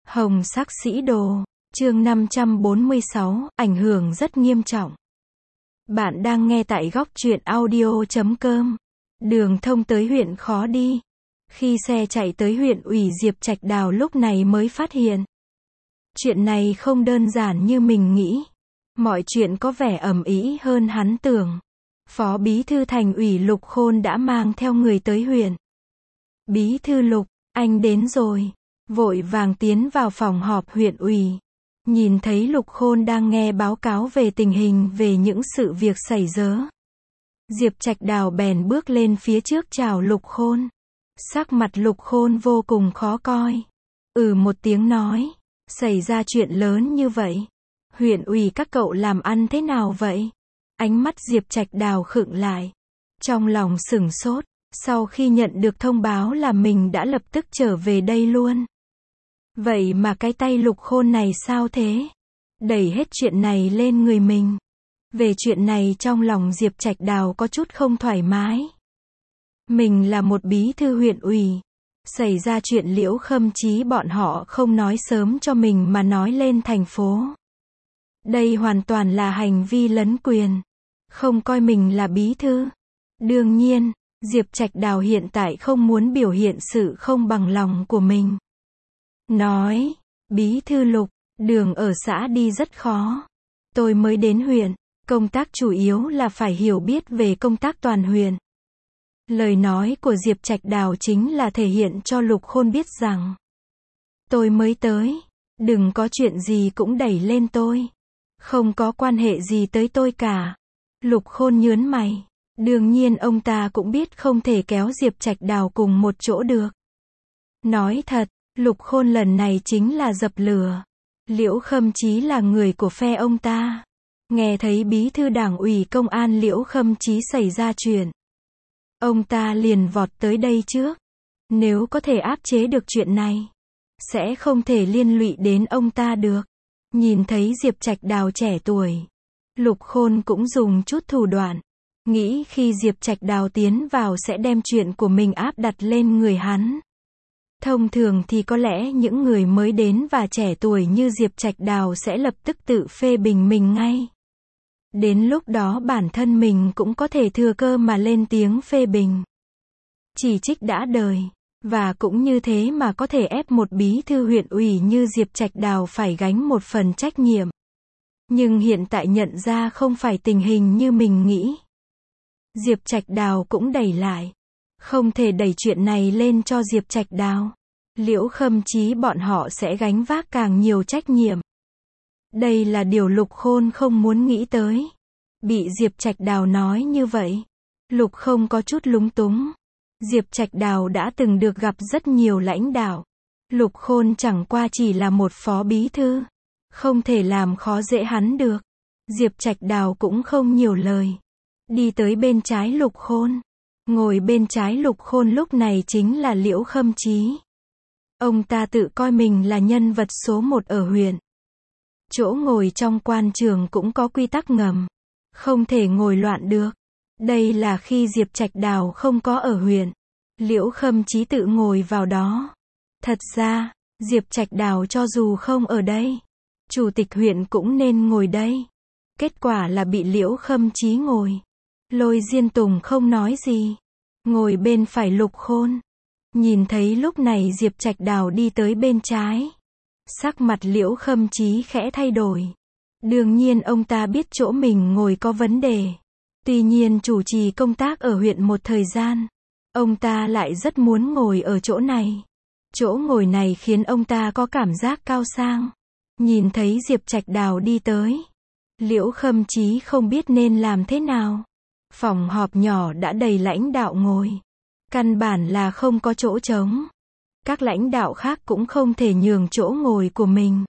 Hồng sắc sĩ đồ, chương 546, ảnh hưởng rất nghiêm trọng. Bạn đang nghe tại góc truyện audio.com. Đường thông tới huyện khó đi. Khi xe chạy tới huyện ủy Diệp Trạch Đào lúc này mới phát hiện. Chuyện này không đơn giản như mình nghĩ. Mọi chuyện có vẻ ầm ĩ hơn hắn tưởng. Phó Bí thư Thành ủy Lục Khôn đã mang theo người tới huyện. Bí thư Lục, anh đến rồi. Vội vàng tiến vào phòng họp huyện ủy. Nhìn thấy Lục Khôn đang nghe báo cáo về tình hình về những sự việc xảy ra. Diệp Trạch Đào bèn bước lên phía trước chào Lục Khôn. Sắc mặt Lục Khôn vô cùng khó coi. Một tiếng nói. Xảy ra chuyện lớn như vậy. Huyện ủy các cậu làm ăn thế nào vậy? Ánh mắt Diệp Trạch Đào khựng lại. Trong lòng sửng sốt. Sau khi nhận được thông báo là mình đã lập tức trở về đây luôn. Vậy mà cái tay Lục Khôn này sao thế? Đẩy hết chuyện này lên người mình. Về chuyện này trong lòng Diệp Trạch Đào có chút không thoải mái. Mình là một bí thư huyện ủy. Xảy ra chuyện Liễu Khâm Chí bọn họ không nói sớm cho mình mà nói lên thành phố. Đây hoàn toàn là hành vi lấn quyền. Không coi mình là bí thư. Đương nhiên, Diệp Trạch Đào hiện tại không muốn biểu hiện sự không bằng lòng của mình. Nói, Bí thư Lục, đường ở xã đi rất khó. Tôi mới đến huyện, công tác chủ yếu là phải hiểu biết về công tác toàn huyện. Lời nói của Diệp Trạch Đào chính là thể hiện cho Lục Khôn biết rằng tôi mới tới, đừng có chuyện gì cũng đẩy lên tôi. Không có quan hệ gì tới tôi cả. Lục Khôn nhớn mày. Đương nhiên ông ta cũng biết không thể kéo Diệp Trạch Đào cùng một chỗ được. Nói thật, Lục Khôn lần này chính là dập lửa. Liễu Khâm Chí là người của phe ông ta. Nghe thấy bí thư đảng ủy công an Liễu Khâm Chí xảy ra chuyện. Ông ta liền vọt tới đây trước. Nếu có thể áp chế được chuyện này, sẽ không thể liên lụy đến ông ta được. Nhìn thấy Diệp Trạch Đào trẻ tuổi, Lục Khôn cũng dùng chút thủ đoạn. Nghĩ khi Diệp Trạch Đào tiến vào sẽ đem chuyện của mình áp đặt lên người hắn. Thông thường thì có lẽ những người mới đến và trẻ tuổi như Diệp Trạch Đào sẽ lập tức tự phê bình mình ngay. Đến lúc đó bản thân mình cũng có thể thừa cơ mà lên tiếng phê bình. Chỉ trích đã đời. Và cũng như thế mà có thể ép một bí thư huyện ủy như Diệp Trạch Đào phải gánh một phần trách nhiệm. Nhưng hiện tại nhận ra không phải tình hình như mình nghĩ. Diệp Trạch Đào cũng đẩy lại. Không thể đẩy chuyện này lên cho Diệp Trạch Đào. Liễu Khâm Chí bọn họ sẽ gánh vác càng nhiều trách nhiệm. Đây là điều Lục Khôn không muốn nghĩ tới. Bị Diệp Trạch Đào nói như vậy, Lục không có chút lúng túng. Diệp Trạch Đào đã từng được gặp rất nhiều lãnh đạo. Lục Khôn chẳng qua chỉ là một phó bí thư. Không thể làm khó dễ hắn được. Diệp Trạch Đào cũng không nhiều lời. Đi tới bên trái Lục Khôn. Ngồi bên trái Lục Khôn lúc này chính là Liễu Khâm Chí. Ông ta tự coi mình là nhân vật số 1 ở huyện. Chỗ ngồi trong quan trường cũng có quy tắc ngầm. Không thể ngồi loạn được. Đây là khi Diệp Trạch Đào không có ở huyện. Liễu Khâm Chí tự ngồi vào đó. Thật ra, Diệp Trạch Đào cho dù không ở đây, chủ tịch huyện cũng nên ngồi đây. Kết quả là bị Liễu Khâm Chí ngồi. Lôi Diên Tùng không nói gì. Ngồi bên phải Lục Khôn. Nhìn thấy lúc này Diệp Trạch Đào đi tới bên trái. Sắc mặt Liễu Khâm Chí khẽ thay đổi. Đương nhiên ông ta biết chỗ mình ngồi có vấn đề. Tuy nhiên chủ trì công tác ở huyện một thời gian, ông ta lại rất muốn ngồi ở chỗ này. Chỗ ngồi này khiến ông ta có cảm giác cao sang. Nhìn thấy Diệp Trạch Đào đi tới, Liễu Khâm Chí không biết nên làm thế nào. Phòng họp nhỏ đã đầy lãnh đạo ngồi. Căn bản là không có chỗ trống. Các lãnh đạo khác cũng không thể nhường chỗ ngồi của mình.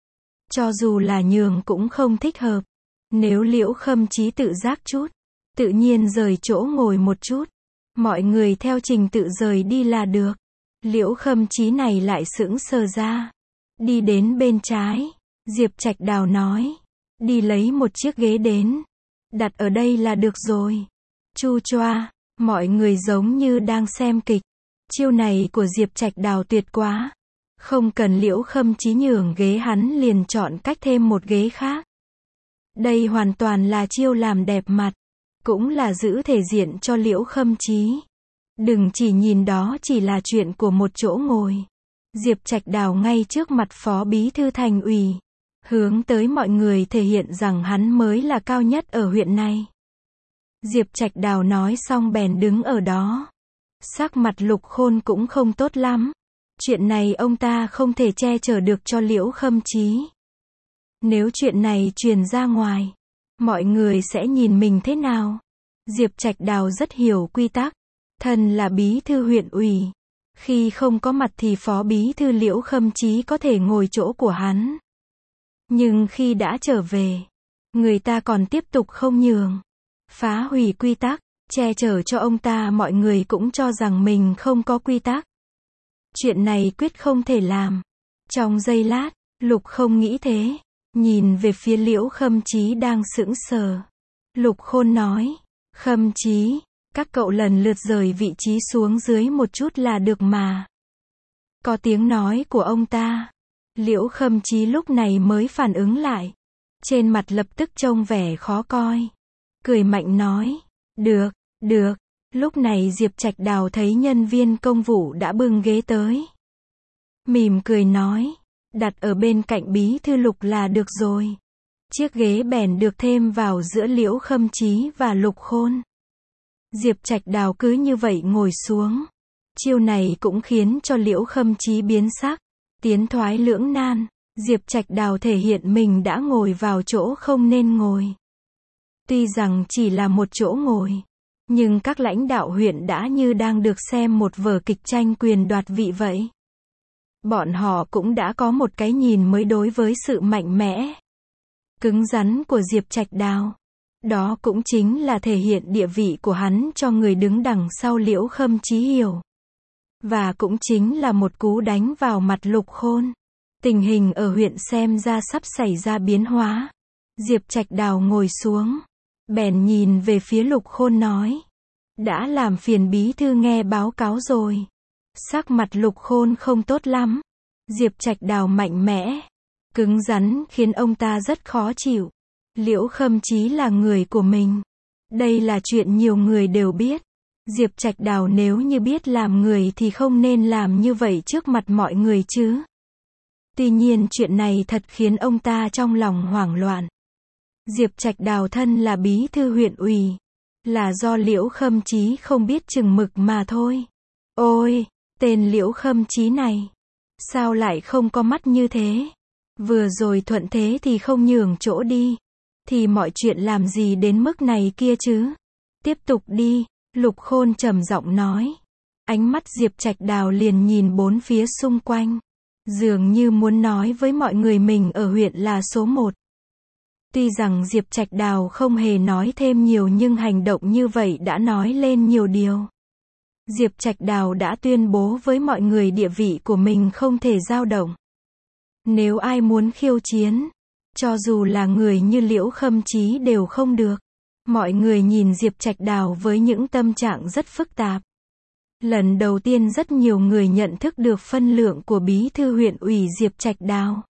Cho dù là nhường cũng không thích hợp. Nếu Liễu Khâm Chí tự giác chút, tự nhiên rời chỗ ngồi một chút. Mọi người theo trình tự rời đi là được. Liễu Khâm Chí này lại sững sờ ra. Đi đến bên trái. Diệp Trạch Đào nói. Đi lấy một chiếc ghế đến. Đặt ở đây là được rồi. Chu choa. Mọi người giống như đang xem kịch. Chiêu này của Diệp Trạch Đào tuyệt quá. Không cần Liễu Khâm Chí nhường ghế hắn liền chọn cách thêm một ghế khác. Đây hoàn toàn là chiêu làm đẹp mặt, cũng là giữ thể diện cho Liễu Khâm Chí. Đừng chỉ nhìn đó chỉ là chuyện của một chỗ ngồi. Diệp Trạch Đào ngay trước mặt Phó Bí thư Thành ủy, hướng tới mọi người thể hiện rằng hắn mới là cao nhất ở huyện này. Diệp Trạch Đào nói xong bèn đứng ở đó. Sắc mặt Lục Khôn cũng không tốt lắm. Chuyện này ông ta không thể che chở được cho Liễu Khâm Chí. Nếu chuyện này truyền ra ngoài, mọi người sẽ nhìn mình thế nào? Diệp Trạch Đào rất hiểu quy tắc. Thân là bí thư huyện ủy. Khi không có mặt thì phó bí thư Liễu Khâm Chí có thể ngồi chỗ của hắn. Nhưng khi đã trở về, người ta còn tiếp tục không nhường. Phá hủy quy tắc, che chở cho ông ta, mọi người cũng cho rằng mình không có quy tắc. Chuyện này quyết không thể làm. Trong giây lát, Lục không nghĩ thế. Nhìn về phía Liễu Khâm Chí đang sững sờ. Lục Khôn nói, Khâm Chí, các cậu lần lượt rời vị trí xuống dưới một chút là được mà. Có tiếng nói của ông ta. Liễu Khâm Chí lúc này mới phản ứng lại. Trên mặt lập tức trông vẻ khó coi. Cười mạnh nói, được, được. Lúc này Diệp Trạch Đào thấy nhân viên công vụ đã bưng ghế tới. Mỉm cười nói, đặt ở bên cạnh bí thư Lục là được rồi. Chiếc ghế bèn được thêm vào giữa Liễu Khâm Chí và Lục Khôn. Diệp Trạch Đào cứ như vậy ngồi xuống. Chiêu này cũng khiến cho Liễu Khâm Chí biến sắc. Tiến thoái lưỡng nan, Diệp Trạch Đào thể hiện mình đã ngồi vào chỗ không nên ngồi. Tuy rằng chỉ là một chỗ ngồi, nhưng các lãnh đạo huyện đã như đang được xem một vở kịch tranh quyền đoạt vị vậy. Bọn họ cũng đã có một cái nhìn mới đối với sự mạnh mẽ, cứng rắn của Diệp Trạch Đào. Đó cũng chính là thể hiện địa vị của hắn cho người đứng đằng sau Liễu Khâm Chí hiểu. Và cũng chính là một cú đánh vào mặt Lục Khôn. Tình hình ở huyện xem ra sắp xảy ra biến hóa. Diệp Trạch Đào ngồi xuống, bèn nhìn về phía Lục Khôn nói, đã làm phiền bí thư nghe báo cáo rồi. Sắc mặt Lục Khôn không tốt lắm. Diệp Trạch Đào mạnh mẽ, cứng rắn khiến ông ta rất khó chịu. Liễu Khâm Chí là người của mình. Đây là chuyện nhiều người đều biết. Diệp Trạch Đào nếu như biết làm người thì không nên làm như vậy trước mặt mọi người chứ. Tuy nhiên chuyện này thật khiến ông ta trong lòng hoảng loạn. Diệp Trạch Đào thân là bí thư huyện ủy, là do Liễu Khâm Chí không biết chừng mực mà thôi. Ôi, tên Liễu Khâm Chí này, sao lại không có mắt như thế? Vừa rồi thuận thế thì không nhường chỗ đi, thì mọi chuyện làm gì đến mức này kia chứ? Tiếp tục đi, Lục Khôn trầm giọng nói. Ánh mắt Diệp Trạch Đào liền nhìn bốn phía xung quanh, dường như muốn nói với mọi người mình ở huyện là số 1. Tuy rằng Diệp Trạch Đào không hề nói thêm nhiều nhưng hành động như vậy đã nói lên nhiều điều. Diệp Trạch Đào đã tuyên bố với mọi người địa vị của mình không thể dao động. Nếu ai muốn khiêu chiến, cho dù là người như Liễu Khâm Chí đều không được. Mọi người nhìn Diệp Trạch Đào với những tâm trạng rất phức tạp. Lần đầu tiên rất nhiều người nhận thức được phân lượng của bí thư huyện ủy Diệp Trạch Đào.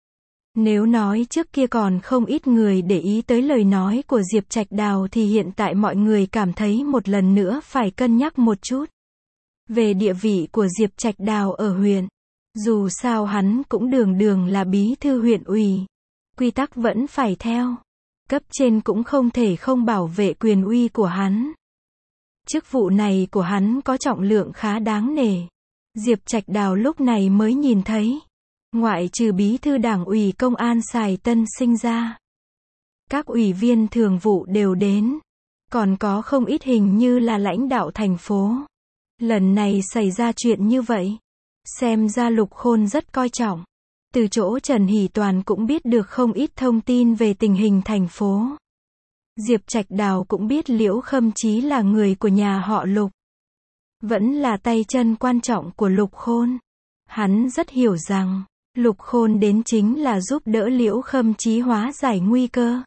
Nếu nói trước kia còn không ít người để ý tới lời nói của Diệp Trạch Đào thì hiện tại mọi người cảm thấy một lần nữa phải cân nhắc một chút. Về địa vị của Diệp Trạch Đào ở huyện. Dù sao hắn cũng đường đường là bí thư huyện ủy. Quy tắc vẫn phải theo. Cấp trên cũng không thể không bảo vệ quyền uy của hắn. Chức vụ này của hắn có trọng lượng khá đáng nể. Diệp Trạch Đào lúc này mới nhìn thấy. Ngoại trừ bí thư đảng ủy công an Sài Tân sinh ra, các ủy viên thường vụ đều đến. Còn có không ít hình như là lãnh đạo thành phố. Lần này xảy ra chuyện như vậy, xem ra Lục Khôn rất coi trọng. Từ chỗ Trần Hỷ Toàn cũng biết được không ít thông tin về tình hình thành phố. Diệp Trạch Đào cũng biết Liễu Khâm Chí là người của nhà họ Lục. Vẫn là tay chân quan trọng của Lục Khôn. Hắn rất hiểu rằng, Lục Khôn đến chính là giúp đỡ Liễu Khâm Chí hóa giải nguy cơ.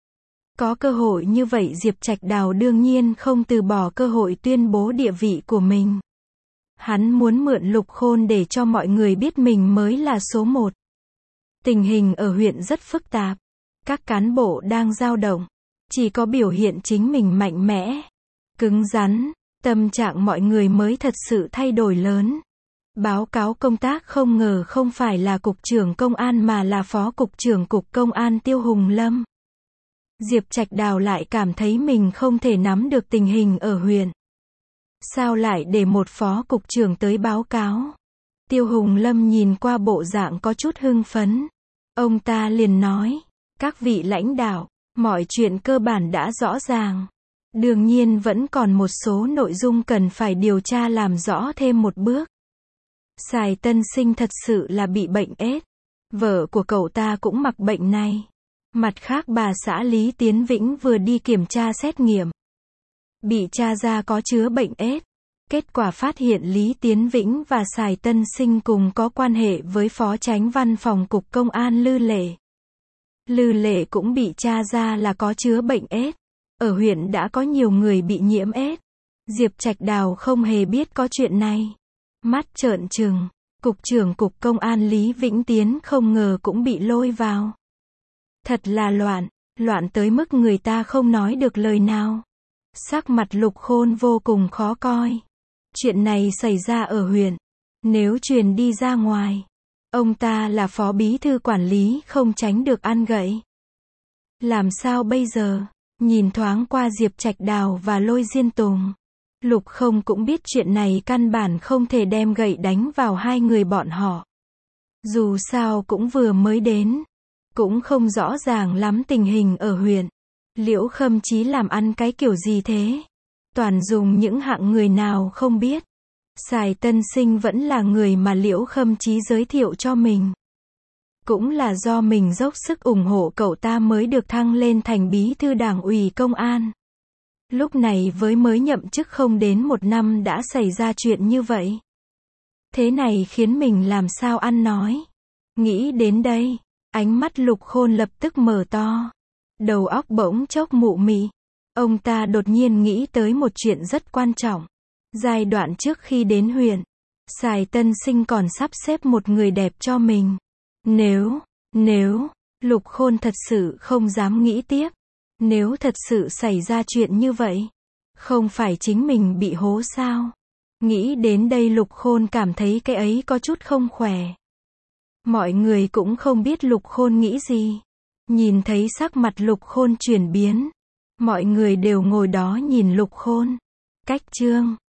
Có cơ hội như vậy Diệp Trạch Đào đương nhiên không từ bỏ cơ hội tuyên bố địa vị của mình. Hắn muốn mượn Lục Khôn để cho mọi người biết mình mới là số một. Tình hình ở huyện rất phức tạp. Các cán bộ đang dao động. Chỉ có biểu hiện chính mình mạnh mẽ, cứng rắn, tâm trạng mọi người mới thật sự thay đổi lớn. Báo cáo công tác không ngờ không phải là cục trưởng công an mà là phó cục trưởng cục công an Tiêu Hùng Lâm. Diệp Trạch Đào lại cảm thấy mình không thể nắm được tình hình ở huyện. Sao lại để một phó cục trưởng tới báo cáo? Tiêu Hùng Lâm nhìn qua bộ dạng có chút hưng phấn. Ông ta liền nói, các vị lãnh đạo, mọi chuyện cơ bản đã rõ ràng. Đương nhiên vẫn còn một số nội dung cần phải điều tra làm rõ thêm một bước. Sài Tân Sinh thật sự là bị bệnh AIDS. Vợ của cậu ta cũng mắc bệnh này. Mặt khác bà xã Lý Tiến Vĩnh vừa đi kiểm tra xét nghiệm. Bị tra ra có chứa bệnh AIDS. Kết quả phát hiện Lý Tiến Vĩnh và Sài Tân Sinh cùng có quan hệ với Phó Chánh Văn phòng Cục Công an Lư Lệ. Lư Lệ cũng bị tra ra là có chứa bệnh AIDS. Ở huyện đã có nhiều người bị nhiễm AIDS. Diệp Trạch Đào không hề biết có chuyện này. Mắt trợn trừng, Cục trưởng Cục Công an Lý Vĩnh Tiến không ngờ cũng bị lôi vào. Thật là loạn tới mức người ta không nói được lời nào. Sắc mặt Lục Khôn vô cùng khó coi. Chuyện này xảy ra ở huyện. Nếu truyền đi ra ngoài, ông ta là phó bí thư quản lý không tránh được ăn gậy. Làm sao bây giờ? Nhìn thoáng qua Diệp Trạch Đào và Lôi Diên Tùng. Lục Không cũng biết chuyện này căn bản không thể đem gậy đánh vào hai người bọn họ. Dù sao cũng vừa mới đến. Cũng không rõ ràng lắm tình hình ở huyện. Liễu Khâm Chí làm ăn cái kiểu gì thế? Toàn dùng những hạng người nào không biết. Sài Tân Sinh vẫn là người mà Liễu Khâm Chí giới thiệu cho mình. Cũng là do mình dốc sức ủng hộ cậu ta mới được thăng lên thành bí thư đảng ủy công an. Lúc này với mới nhậm chức không đến một năm đã xảy ra chuyện như vậy. Thế này khiến mình làm sao ăn nói. Nghĩ đến đây, ánh mắt Lục Khôn lập tức mở to. Đầu óc bỗng chốc mụ mị. Ông ta đột nhiên nghĩ tới một chuyện rất quan trọng. Giai đoạn trước khi đến huyện, Sài Tân Sinh còn sắp xếp một người đẹp cho mình. Nếu, Lục Khôn thật sự không dám nghĩ tiếp. Nếu thật sự xảy ra chuyện như vậy, không phải chính mình bị hố sao? Nghĩ đến đây Lục Khôn cảm thấy cái ấy có chút không khỏe. Mọi người cũng không biết Lục Khôn nghĩ gì. Nhìn thấy sắc mặt Lục Khôn chuyển biến. Mọi người đều ngồi đó nhìn Lục Khôn. Cách chương